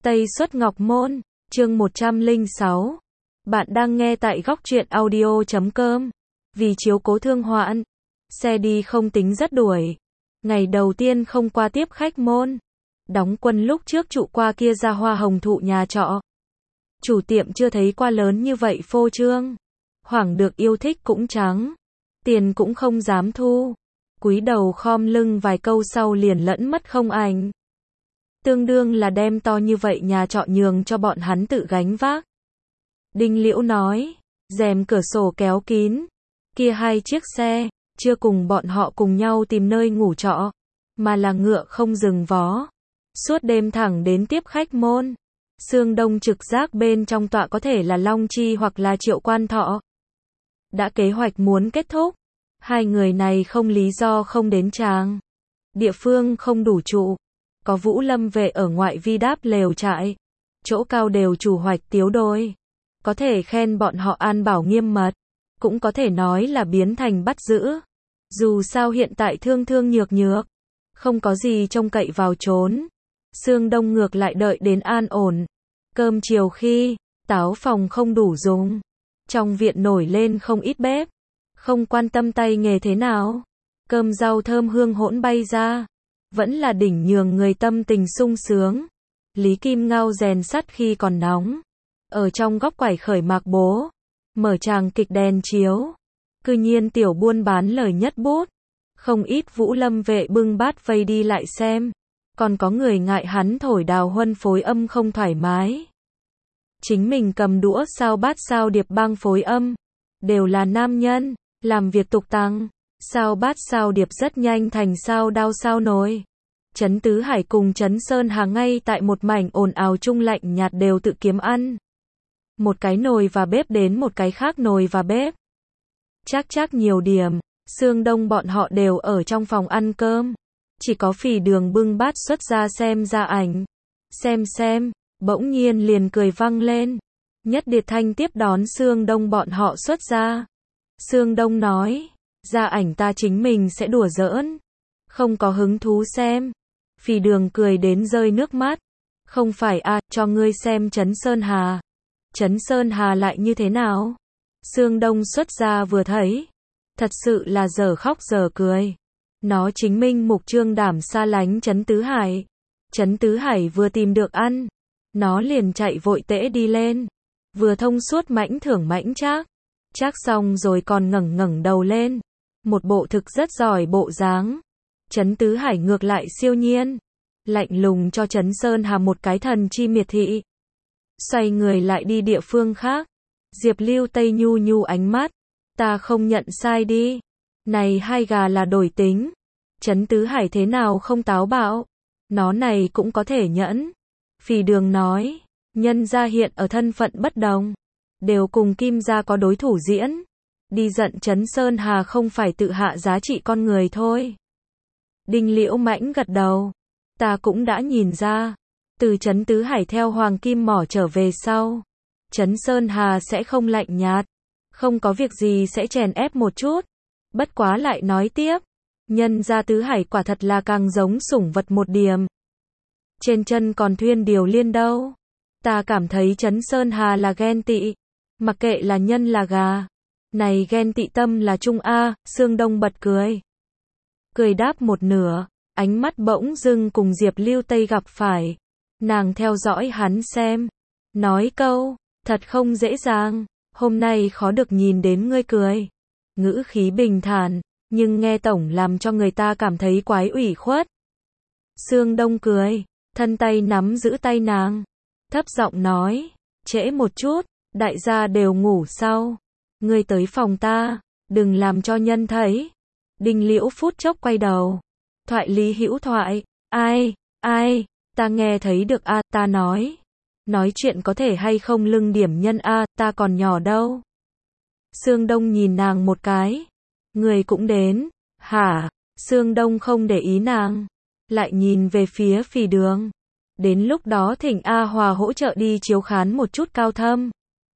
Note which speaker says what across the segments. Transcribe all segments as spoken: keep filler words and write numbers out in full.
Speaker 1: Tây Xuất Ngọc Môn, chương một trăm lẻ sáu. Bạn đang nghe tại góc truyện audio chấm com. Vì chiếu cố Thương Hoãn, xe đi không tính rất đuổi. Ngày đầu tiên không qua tiếp khách môn. Đóng quân lúc trước trụ qua kia ra hoa hồng thụ nhà trọ. Chủ tiệm chưa thấy qua lớn như vậy phô trương. Hoảng được yêu thích cũng trắng. Tiền cũng không dám thu. Cúi đầu khom lưng vài câu sau liền lẫn mất không ảnh. Tương đương là đem to như vậy nhà trọ nhường cho bọn hắn tự gánh vác. Đinh Liễu nói, rèm cửa sổ kéo kín, kia hai chiếc xe, chưa cùng bọn họ cùng nhau tìm nơi ngủ trọ, mà là ngựa không dừng vó. Suốt đêm thẳng đến tiếp khách môn. Sương Đông trực giác bên trong tọa có thể là Long Chi hoặc là Triệu Quan Thọ. Đã kế hoạch muốn kết thúc, hai người này không lý do không đến tràng. Địa phương không đủ trụ. Có Vũ Lâm vệ ở ngoại vi đáp lều trại. Chỗ cao đều chủ hoạch tiếu đôi. Có thể khen bọn họ an bảo nghiêm mật. Cũng có thể nói là biến thành bắt giữ. Dù sao hiện tại thương thương nhược nhược. Không có gì trông cậy vào trốn. Sương Đông ngược lại đợi đến an ổn. Cơm chiều khi, táo phòng không đủ dùng. Trong viện nổi lên không ít bếp. Không quan tâm tay nghề thế nào. Cơm rau thơm hương hỗn bay ra. Vẫn là đỉnh nhường người tâm tình sung sướng. Lý Kim Ngao rèn sắt khi còn nóng. Ở trong góc quải khởi mạc bố. Mở tràng kịch đèn chiếu. Cư nhiên tiểu buôn bán lời nhất bút. Không ít Vũ Lâm vệ bưng bát vây đi lại xem. Còn có người ngại hắn thổi đào huân phối âm không thoải mái. Chính mình cầm đũa sao bát sao điệp băng phối âm. Đều là nam nhân, làm việc tục tăng. Sao bát sao điệp rất nhanh thành sao đao sao nồi. Trấn Tứ Hải cùng Trấn Sơn Hà ngay tại một mảnh ồn ào chung lạnh nhạt đều tự kiếm ăn. Một cái nồi và bếp đến một cái khác nồi và bếp. Chắc chắc nhiều điểm, Sương Đông bọn họ đều ở trong phòng ăn cơm. Chỉ có Phỉ Đường bưng bát xuất ra xem ra ảnh. Xem xem, bỗng nhiên liền cười vang lên. Nhất Điệt Thanh tiếp đón Sương Đông bọn họ xuất ra. Sương Đông nói, ra ảnh ta chính mình sẽ đùa giỡn. Không có hứng thú xem. Phỉ Đường cười đến rơi nước mắt. Không phải à, cho ngươi xem Trấn Sơn Hà. Trấn Sơn Hà lại như thế nào? Sương Đông xuất ra vừa thấy. Thật sự là giờ khóc giờ cười. Nó chính minh mục trương đảm xa lánh Trấn Tứ Hải. Trấn Tứ Hải vừa tìm được ăn. Nó liền chạy vội tễ đi lên. Vừa thông suốt mãnh thưởng mãnh trác. Trác xong rồi còn ngẩng ngẩng đầu lên. Một bộ thực rất giỏi bộ dáng. Trấn Tứ Hải ngược lại siêu nhiên. Lạnh lùng cho Trấn Sơn Hà một cái thần chi miệt thị. Xoay người lại đi địa phương khác. Diệp Lưu Tây nhu nhu ánh mắt. Ta không nhận sai đi. Này hai gà là đổi tính. Trấn Tứ Hải thế nào không táo bạo. Nó này cũng có thể nhẫn. Phỉ Đường nói. Nhân gia hiện ở thân phận bất đồng. Đều cùng Kim gia có đối thủ diễn. Đi giận Trấn Sơn Hà không phải tự hạ giá trị con người thôi. Đinh Liễu mãnh gật đầu. Ta cũng đã nhìn ra. Từ Trấn Tứ Hải theo Hoàng Kim Mỏ trở về sau. Trấn Sơn Hà sẽ không lạnh nhạt. Không có việc gì sẽ chèn ép một chút. Bất quá lại nói tiếp. Nhân gia Tứ Hải quả thật là càng giống sủng vật một điểm. Trên chân còn thuyên điều liên đâu. Ta cảm thấy Trấn Sơn Hà là ghen tị. Mặc kệ là nhân là gà. Này ghen tị tâm là trung A, Sương Đông bật cười. Cười đáp một nửa, ánh mắt bỗng dưng cùng Diệp Lưu Tây gặp phải. Nàng theo dõi hắn xem. Nói câu, thật không dễ dàng, hôm nay khó được nhìn đến ngươi cười. Ngữ khí bình thản, nhưng nghe tổng làm cho người ta cảm thấy quái ủy khuất. Sương Đông cười, thân tay nắm giữ tay nàng. Thấp giọng nói, trễ một chút, đại gia đều ngủ sau. Ngươi tới phòng ta, đừng làm cho nhân thấy. Đinh Liễu phút chốc quay đầu. Thoại lý hữu thoại, ai, ai, ta nghe thấy được a, ta nói. Nói chuyện có thể hay không lưng điểm nhân a, ta còn nhỏ đâu. Sương Đông nhìn nàng một cái. Người cũng đến, hả? Sương Đông không để ý nàng. Lại nhìn về phía Phỉ Đường. Đến lúc đó thỉnh A Hòa hỗ trợ đi chiếu khán một chút cao thâm.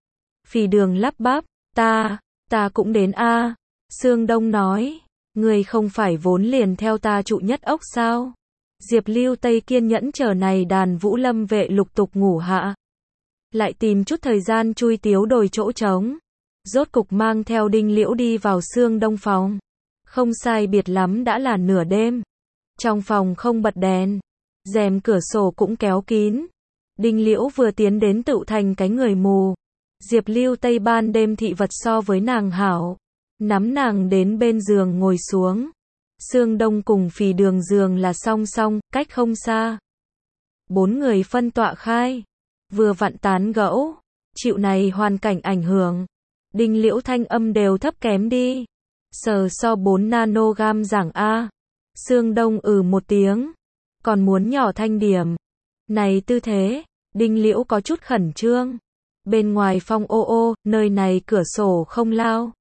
Speaker 1: Phỉ Đường lắp bắp, ta, ta cũng đến a. Sương Đông nói, người không phải vốn liền theo ta trụ nhất ốc sao? Diệp Lưu Tây kiên nhẫn chờ này đàn Vũ Lâm vệ lục tục ngủ hạ. Lại tìm chút thời gian chui tiếu đồi chỗ trống. Rốt cục mang theo Đinh Liễu đi vào Sương Đông phòng. Không sai biệt lắm đã là nửa đêm. Trong phòng không bật đèn. Rèm cửa sổ cũng kéo kín. Đinh Liễu vừa tiến đến tựu thành cái người mù. Diệp Lưu Tây ban đêm thị vật so với nàng hảo. Nắm nàng đến bên giường ngồi xuống. Sương Đông cùng Phì Đường giường là song song, cách không xa. Bốn người phân tọa khai. Vừa vặn tán gẫu. Chịu này hoàn cảnh ảnh hưởng. Đinh Liễu thanh âm đều thấp kém đi. Sờ so bốn nanogam giảng A. Sương Đông ừ một tiếng. Còn muốn nhỏ thanh điểm. Này tư thế. Đinh Liễu có chút khẩn trương. Bên ngoài phong ô ô, nơi này cửa sổ không lao.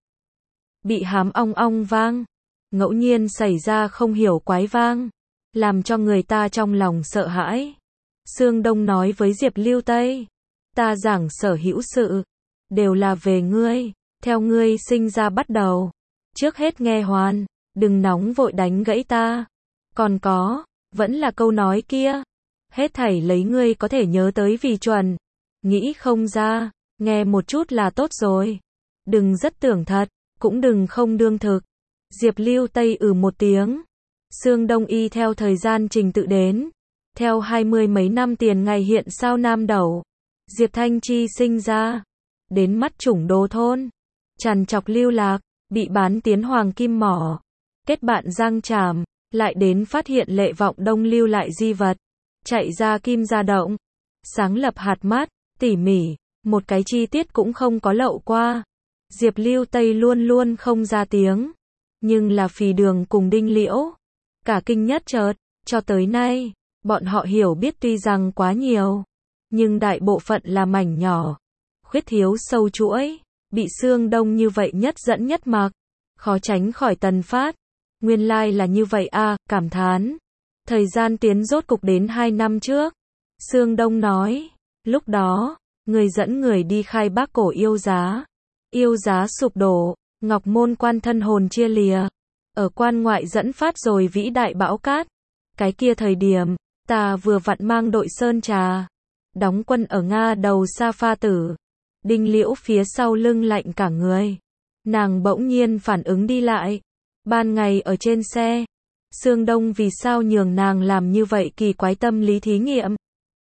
Speaker 1: Bị hám ong ong vang. Ngẫu nhiên xảy ra không hiểu quái vang. Làm cho người ta trong lòng sợ hãi. Sương Đông nói với Diệp Lưu Tây. Ta giảng sở hữu sự. Đều là về ngươi. Theo ngươi sinh ra bắt đầu. Trước hết nghe hoàn. Đừng nóng vội đánh gãy ta. Còn có. Vẫn là câu nói kia. Hết thảy lấy ngươi có thể nhớ tới vì chuẩn. Nghĩ không ra. Nghe một chút là tốt rồi. Đừng rất tưởng thật. Cũng đừng không đương thực. Diệp Lưu Tây ừ một tiếng. Sương Đông y theo thời gian trình tự đến. Theo hai mươi mấy năm tiền ngày hiện sao Nam Đẩu. Diệp Thanh Chi sinh ra. Đến mắt chủng Đô thôn. Trằn trọc lưu lạc. Bị bán tiến Hoàng Kim Mỏ. Kết bạn Giang Tràm. Lại đến phát hiện Lệ Vọng Đông lưu lại di vật. Chạy ra Kim Gia Động. Sáng lập hạt mát. Tỉ mỉ. Một cái chi tiết cũng không có lậu qua. Diệp Lưu Tây luôn luôn không ra tiếng. Nhưng là Phì Đường cùng Đinh Liễu. Cả kinh nhất chợt. Cho tới nay. Bọn họ hiểu biết tuy rằng quá nhiều. Nhưng đại bộ phận là mảnh nhỏ. Khuyết thiếu sâu chuỗi. Bị Sương Đông như vậy nhất dẫn nhất mặc. Khó tránh khỏi tần phát. Nguyên lai là như vậy a, à, cảm thán. Thời gian tiến rốt cục đến hai năm trước. Sương Đông nói. Lúc đó. Người dẫn người đi khai bác cổ yêu giá. Yêu giá sụp đổ. Ngọc Môn Quan thân hồn chia lìa. Ở quan ngoại dẫn phát rồi vĩ đại bão cát. Cái kia thời điểm. Ta vừa vặn mang đội Sơn Trà. Đóng quân ở Nga đầu Sa Pha Tử. Đinh Liễu phía sau lưng lạnh cả người. Nàng bỗng nhiên phản ứng đi lại. Ban ngày ở trên xe. Sương Đông vì sao nhường nàng làm như vậy kỳ quái tâm lý thí nghiệm.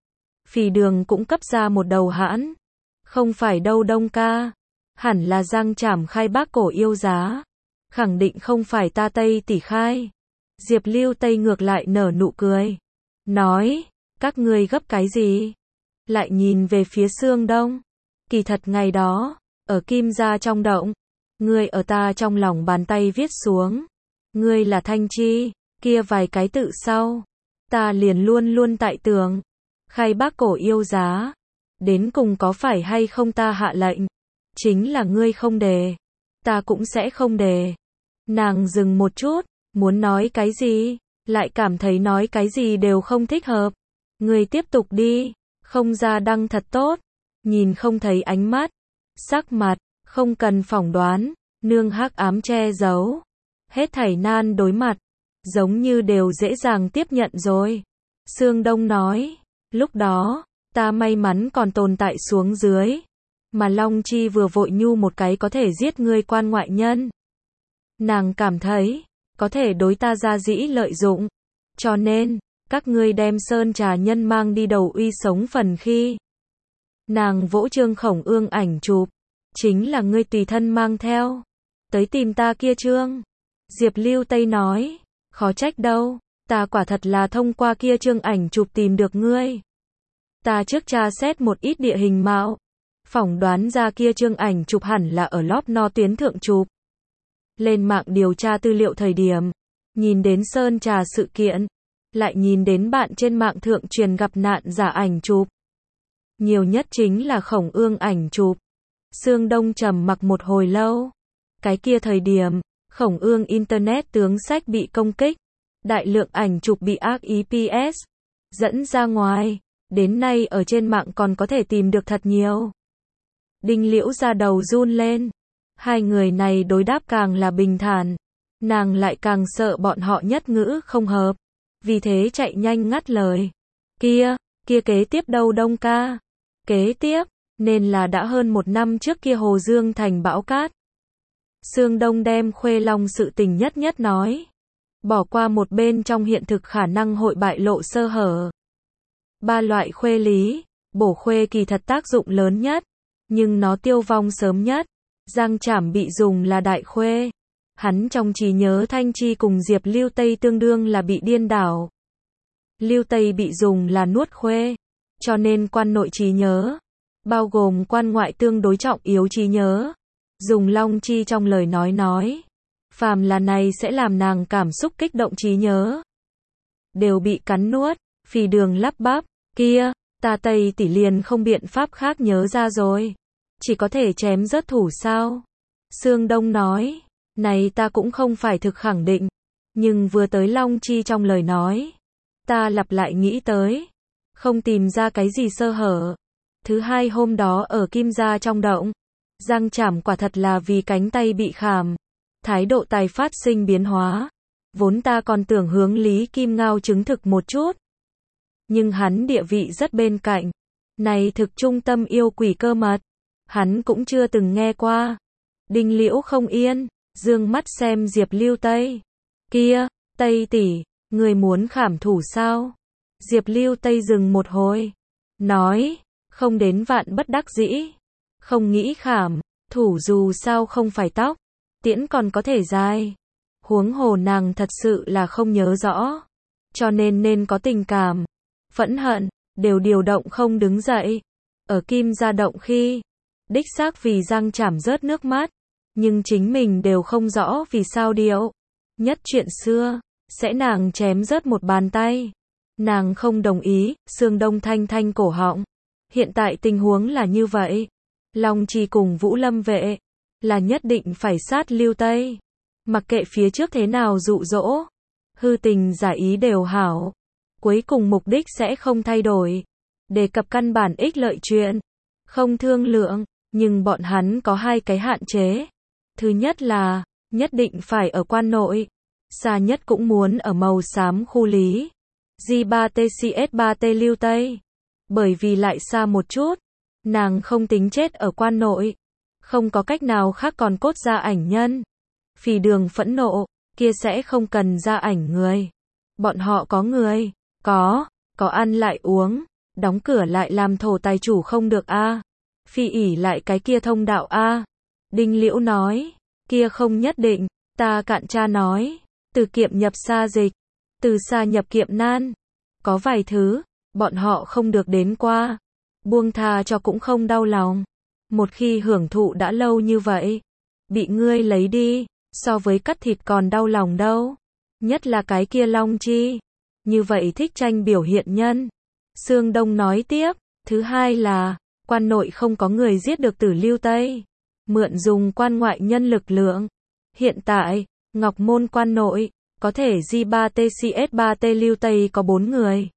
Speaker 1: Phì Đường cũng cấp ra một đầu hãn. Không phải đâu Đông ca. Hẳn là Giang Trảm khai bác cổ yêu giá. Khẳng định không phải ta Tây tỷ khai. Diệp Lưu Tây ngược lại nở nụ cười. Nói. Các ngươi gấp cái gì? Lại nhìn về phía Sương Đông. Kỳ thật ngày đó. Ở Kim Gia trong động. Ngươi ở ta trong lòng bàn tay viết xuống. Ngươi là Thanh Chi. Kia vài cái tự sau. Ta liền luôn luôn tại tường. Khai bác cổ yêu giá. Đến cùng có phải hay không ta hạ lệnh. Chính là ngươi không đề. Ta cũng sẽ không đề. Nàng dừng một chút. Muốn nói cái gì. Lại cảm thấy nói cái gì đều không thích hợp. Ngươi tiếp tục đi. Không ra đăng thật tốt. Nhìn không thấy ánh mắt. Sắc mặt. Không cần phỏng đoán. Nương hắc ám che giấu. Hết thảy nan đối mặt. Giống như đều dễ dàng tiếp nhận rồi. Sương Đông nói. Lúc đó. Ta may mắn còn tồn tại xuống dưới. Mà Long Chi vừa vội nhu một cái có thể giết ngươi quan ngoại nhân. Nàng cảm thấy. Có thể đối ta ra dĩ lợi dụng. Cho nên. Các ngươi đem Sơn Trà nhân mang đi đầu uy sống phần khi. Nàng vỗ Trương Khổng Ương ảnh chụp. Chính là ngươi tùy thân mang theo. Tới tìm ta kia Trương. Diệp Lưu Tây nói. Khó trách đâu. Ta quả thật là thông qua kia Trương ảnh chụp tìm được ngươi. Ta trước tra xét một ít địa hình mạo. Phỏng đoán ra kia Trương ảnh chụp hẳn là ở Lóp No tuyến thượng chụp. Lên mạng điều tra tư liệu thời điểm. Nhìn đến Sơn Trà sự kiện. Lại nhìn đến bạn trên mạng thượng truyền gặp nạn giả ảnh chụp. Nhiều nhất chính là Khổng Ương ảnh chụp. Sương Đông trầm mặc một hồi lâu. Cái kia thời điểm, Khổng Ương Internet tướng sách bị công kích. Đại lượng ảnh chụp bị ác ý pê ét. Dẫn ra ngoài. Đến nay ở trên mạng còn có thể tìm được thật nhiều. Đinh Liễu ra đầu run lên. Hai người này đối đáp càng là bình thản. Nàng lại càng sợ bọn họ nhất ngữ không hợp. vì thế chạy nhanh ngắt lời. Kia, kia kế tiếp đâu Đông ca? Kế tiếp, nên là đã hơn một năm trước kia Hồ Dương thành bão cát. Sương Đông đem Khuê Long sự tình nhất nhất nói. Bỏ qua một bên trong hiện thực khả năng hội bại lộ sơ hở. Ba loại khuê lý, bổ khuê kỳ thật tác dụng lớn nhất, nhưng nó tiêu vong sớm nhất. Giang Trảm bị dùng là đại khuê. Hắn trong trí nhớ Thanh Chi cùng Diệp Lưu Tây tương đương là bị điên đảo. Lưu Tây bị dùng là nuốt khuê, cho nên quan nội trí nhớ, bao gồm quan ngoại tương đối trọng yếu trí nhớ. Dùng Long Chi trong lời nói nói, phàm là này sẽ làm nàng cảm xúc kích động trí nhớ, đều bị cắn nuốt. Phì Đường lắp bắp, kia, ta Tây tỷ liền không biện pháp khác nhớ ra rồi. Chỉ có thể chém rớt thủ sao? Sương Đông nói, này ta cũng không phải thực khẳng định, nhưng vừa tới Long Chi trong lời nói, ta lặp lại nghĩ tới, không tìm ra cái gì sơ hở. Thứ hai hôm đó ở Kim Gia trong động, Giang Trảm quả thật là vì cánh tay bị khảm, thái độ tài phát sinh biến hóa. Vốn ta còn tưởng hướng Lý Kim Ngao chứng thực một chút, nhưng hắn địa vị rất bên cạnh, này thực trung tâm yêu quỷ cơ mật, hắn cũng chưa từng nghe qua. Đinh Liễu không yên, dương mắt xem Diệp Lưu Tây. Kia, Tây tỷ, người muốn khảm thủ sao? Diệp Lưu Tây dừng một hồi, nói, không đến vạn bất đắc dĩ, không nghĩ khảm, thủ dù sao không phải tóc, tiễn còn có thể dài. Huống hồ nàng thật sự là không nhớ rõ, cho nên nên có tình cảm, phẫn hận, đều điều động không đứng dậy. Ở Kim Gia động khi, đích xác vì Giang Trảm rớt nước mắt, nhưng chính mình đều không rõ vì sao điệu. Nhất chuyện xưa, sẽ nàng chém rớt một bàn tay. Nàng không đồng ý, Sương Đông thanh thanh cổ họng. Hiện tại tình huống là như vậy. Long Chi cùng Vũ Lâm vệ, là nhất định phải sát Lưu Tây. Mặc kệ phía trước thế nào dụ dỗ, hư tình giả ý đều hảo. Cuối cùng mục đích sẽ không thay đổi. Đề cập căn bản ích lợi chuyện, không thương lượng, nhưng bọn hắn có hai cái hạn chế. Thứ nhất là, nhất định phải ở quan nội, xa nhất cũng muốn ở màu xám khu lý. G ba T C S ba T Lưu Tây. Bởi vì lại xa một chút, nàng không tính chết ở quan nội, không có cách nào khác còn cốt ra ảnh nhân. Phì Đường phẫn nộ, kia sẽ không cần ra ảnh người. Bọn họ có người, có, có ăn lại uống, đóng cửa lại làm thổ tài chủ không được a. À. Phi ỉ lại cái kia thông đạo a. À. Đinh Liễu nói, kia không nhất định, ta cạn cha nói, từ kiệm nhập xa dịch, từ xa nhập kiệm nan. Có vài thứ, bọn họ không được đến qua, buông tha cho cũng không đau lòng. Một khi hưởng thụ đã lâu như vậy, bị ngươi lấy đi, so với cắt thịt còn đau lòng đâu. Nhất là cái kia Long Chi, như vậy thích tranh biểu hiện nhân. Sương Đông nói tiếp, thứ hai là, quan nội không có người giết được Tử Lưu Tây, mượn dùng quan ngoại nhân lực lượng. Hiện tại, Ngọc Môn quan nội, có thể G ba T C S ba T Lưu Tây có bốn người.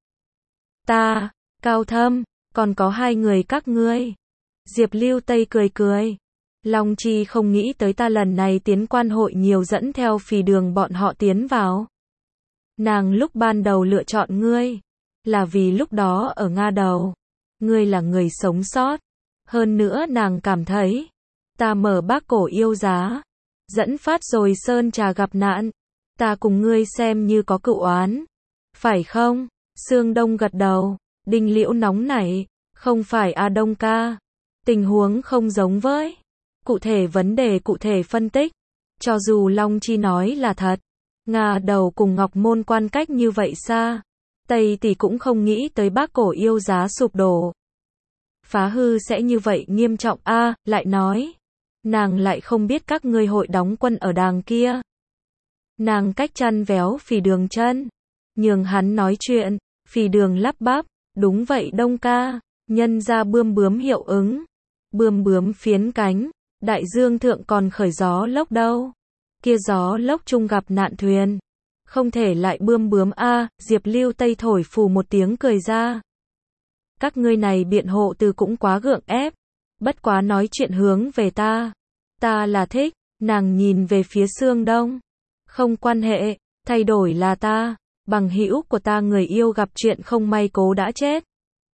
Speaker 1: Ta, Cao Thâm, còn có hai người các ngươi. Diệp Lưu Tây cười cười. Long Chi không nghĩ tới ta lần này tiến quan hội nhiều dẫn theo Phì Đường bọn họ tiến vào. Nàng lúc ban đầu lựa chọn ngươi, là vì lúc đó ở Nga đầu, ngươi là người sống sót. Hơn nữa nàng cảm thấy, ta mở bác cổ yêu giá, dẫn phát rồi Sơn Trà gặp nạn, ta cùng ngươi xem như có cựu oán. Phải không? Sương Đông gật đầu. Đinh Liễu nóng nảy, không phải a Đông ca. Tình huống không giống với. Cụ thể vấn đề cụ thể phân tích. Cho dù Long Chi nói là thật, Nga đầu cùng Ngọc Môn quan cách như vậy xa, Tây tỷ cũng không nghĩ tới bác cổ yêu giá sụp đổ. Phá hư sẽ như vậy nghiêm trọng a. À, lại nói, nàng lại không biết các ngươi hội đóng quân ở đàng kia. Nàng cách chăn véo Phì Đường chân, nhường hắn nói chuyện. Phì Đường lắp bắp, đúng vậy Đông ca, nhân ra bươm bướm hiệu ứng, bươm bướm phiến cánh, đại dương thượng còn khởi gió lốc đâu, kia gió lốc chung gặp nạn thuyền, không thể lại bươm bướm a. À, Diệp Lưu Tây thổi phù một tiếng cười ra. Các ngươi này biện hộ từ cũng quá gượng ép, bất quá nói chuyện hướng về ta, ta là thích. Nàng nhìn về phía Sương Đông, không quan hệ, thay đổi là ta, Bằng hữu của ta người yêu gặp chuyện không may cố đã chết.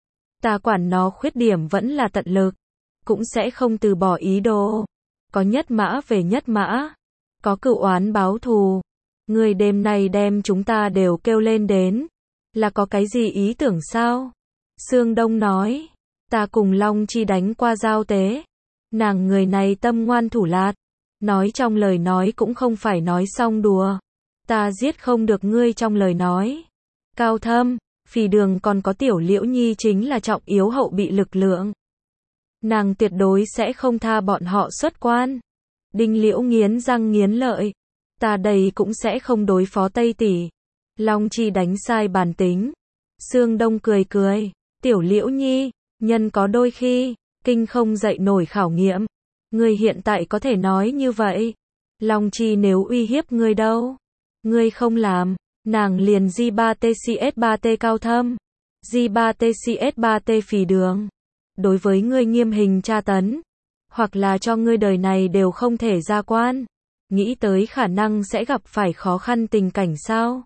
Speaker 1: Ta quản nó khuyết điểm vẫn là tận lực. Cũng sẽ không từ bỏ ý đồ. Có nhất mã về nhất mã. Có cựu oán báo thù. Người đêm nay đem chúng ta đều kêu lên đến. Là có cái gì ý tưởng sao? Sương Đông nói. Ta cùng Long Chi đánh qua giao tế. Nàng người này tâm ngoan thủ lạt. Nói trong lời nói cũng không phải nói xong đùa. Ta giết không được ngươi trong lời nói. Cao Thâm, Phì Đường còn có Tiểu Liễu Nhi chính là trọng yếu hậu bị lực lượng. Nàng tuyệt đối sẽ không tha bọn họ xuất quan. Đinh Liễu nghiến răng nghiến lợi. Ta đây cũng sẽ không đối phó Tây tỷ. Long Chi đánh sai bản tính. Sương Đông cười cười. Tiểu Liễu Nhi, nhân có đôi khi, kinh không dậy nổi khảo nghiệm. Ngươi hiện tại có thể nói như vậy. Long Chi nếu uy hiếp ngươi đâu. Ngươi không làm, nàng liền G ba T C S ba T Cao Thâm. G ba T C S ba T Phì Đường. Đối với ngươi nghiêm hình tra tấn. Hoặc là cho ngươi đời này đều không thể ra quan. Nghĩ tới khả năng sẽ gặp phải khó khăn tình cảnh sao?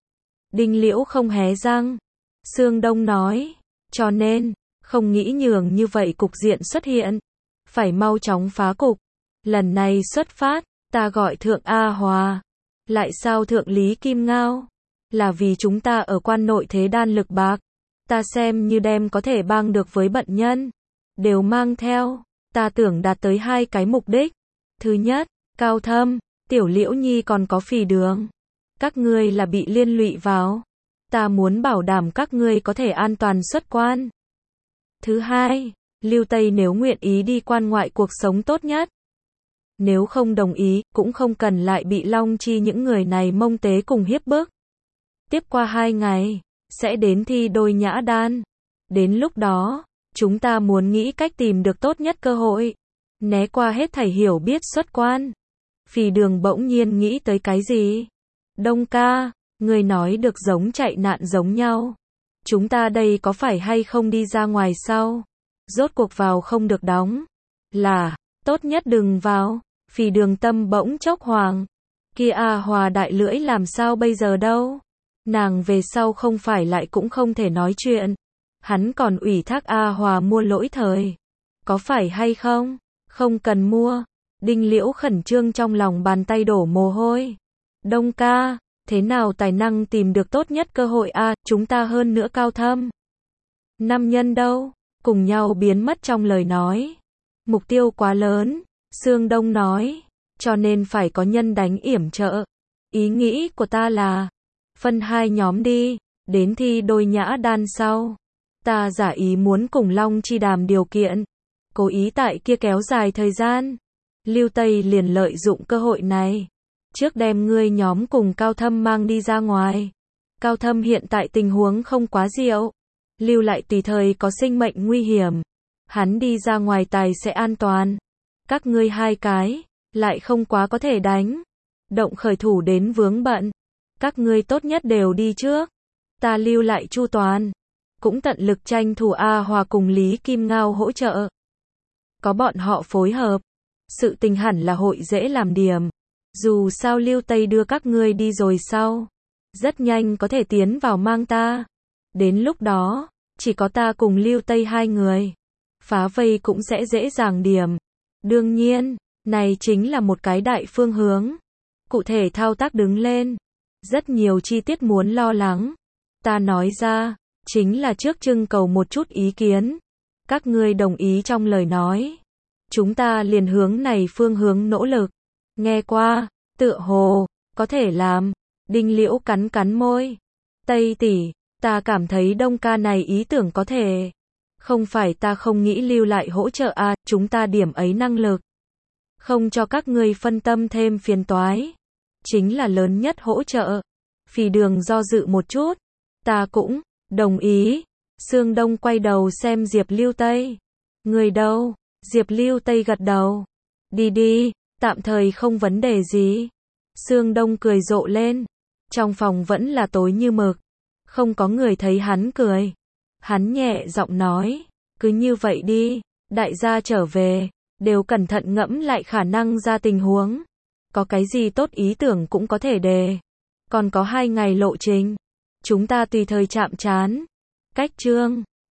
Speaker 1: Đinh Liễu không hé răng. Sương Đông nói. Cho nên, không nghĩ nhường như vậy cục diện xuất hiện. Phải mau chóng phá cục. Lần này xuất phát, ta gọi Thượng A Hòa. Lại sao Thượng Lý Kim Ngao? Là vì chúng ta ở quan nội thế đan lực bạc. Ta xem như đem có thể bang được với bận nhân. Đều mang theo. Ta tưởng đạt tới hai cái mục đích. Thứ nhất, Cao Thâm, Tiểu Liễu Nhi còn có Phì Đường. Các ngươi là bị liên lụy vào. Ta muốn bảo đảm các ngươi có thể an toàn xuất quan. Thứ hai, Lưu Tây nếu nguyện ý đi quan ngoại cuộc sống tốt nhất. Nếu không đồng ý, cũng không cần lại bị Long Chi những người này mông tế cùng hiếp bức. Tiếp qua hai ngày, sẽ đến thi đôi nhã đan. Đến lúc đó, chúng ta muốn nghĩ cách tìm được tốt nhất cơ hội. Né qua hết thảy hiểu biết xuất quan. Phì Đường bỗng nhiên nghĩ tới cái gì? Đông ca, người nói được giống chạy nạn giống nhau. Chúng ta đây có phải hay không đi ra ngoài sau? Rốt cuộc vào không được đóng. Là, tốt nhất đừng vào. Phì Đường tâm bỗng chốc hoàng. Kia A Hòa đại lưỡi làm sao bây giờ đâu? Nàng về sau không phải lại cũng không thể nói chuyện. Hắn còn ủy thác A Hòa mua lỗi thời. Có phải hay không? Không cần mua. Đinh Liễu khẩn trương trong lòng bàn tay đổ mồ hôi. Đông ca, thế nào tài năng tìm được tốt nhất cơ hội a, à, chúng ta hơn nữa Cao Thâm. Nam nhân đâu? Cùng nhau biến mất trong lời nói. Mục tiêu quá lớn, Sương Đông nói, cho nên phải có nhân đánh yểm trợ. Ý nghĩ của ta là, phân hai nhóm đi, đến thi đôi nhã đan sau. Ta giả ý muốn cùng Long Chi đàm điều kiện, cố ý tại kia kéo dài thời gian. Lưu Tây liền lợi dụng cơ hội này. Trước đem ngươi nhóm cùng Cao Thâm mang đi ra ngoài. Cao Thâm hiện tại tình huống không quá diệu. Lưu lại tùy thời có sinh mệnh nguy hiểm. Hắn đi ra ngoài tài sẽ an toàn. Các ngươi hai cái, lại không quá có thể đánh. Động khởi thủ đến vướng bận. Các ngươi tốt nhất đều đi trước. Ta lưu lại chu toàn. Cũng tận lực tranh thủ A Hòa cùng Lý Kim Ngao hỗ trợ. Có bọn họ phối hợp. Sự tình hẳn là hội dễ làm điểm. Dù sao Lưu Tây đưa các ngươi đi rồi sau. Rất nhanh có thể tiến vào mang ta. Đến lúc đó, chỉ có ta cùng Lưu Tây hai người. Phá vây cũng sẽ dễ dàng điểm. Đương nhiên, này chính là một cái đại phương hướng. Cụ thể thao tác đứng lên. Rất nhiều chi tiết muốn lo lắng. Ta nói ra, chính là trước trưng cầu một chút ý kiến. Các ngươi đồng ý trong lời nói. Chúng ta liền hướng này phương hướng nỗ lực. Nghe qua, tựa hồ, có thể làm. Đinh Liễu cắn cắn môi. Tây tỷ, ta cảm thấy Đông ca này ý tưởng có thể. Không phải ta không nghĩ lưu lại hỗ trợ à, chúng ta điểm ấy năng lực. Không cho các ngươi phân tâm thêm phiền toái. Chính là lớn nhất hỗ trợ. Phì Đường do dự một chút. Ta cũng, đồng ý. Sương Đông quay đầu xem Diệp Lưu Tây. Người đâu? Diệp Lưu Tây gật đầu. Đi đi, tạm thời không vấn đề gì. Sương Đông cười rộ lên. Trong phòng vẫn là tối như mực. Không có người thấy hắn cười. Hắn nhẹ giọng nói. Cứ như vậy đi, đại gia trở về. Đều cẩn thận ngẫm lại khả năng ra tình huống. Có cái gì tốt ý tưởng cũng có thể đề. Còn có hai ngày lộ trình. Chúng ta tùy thời chạm trán. Cách chương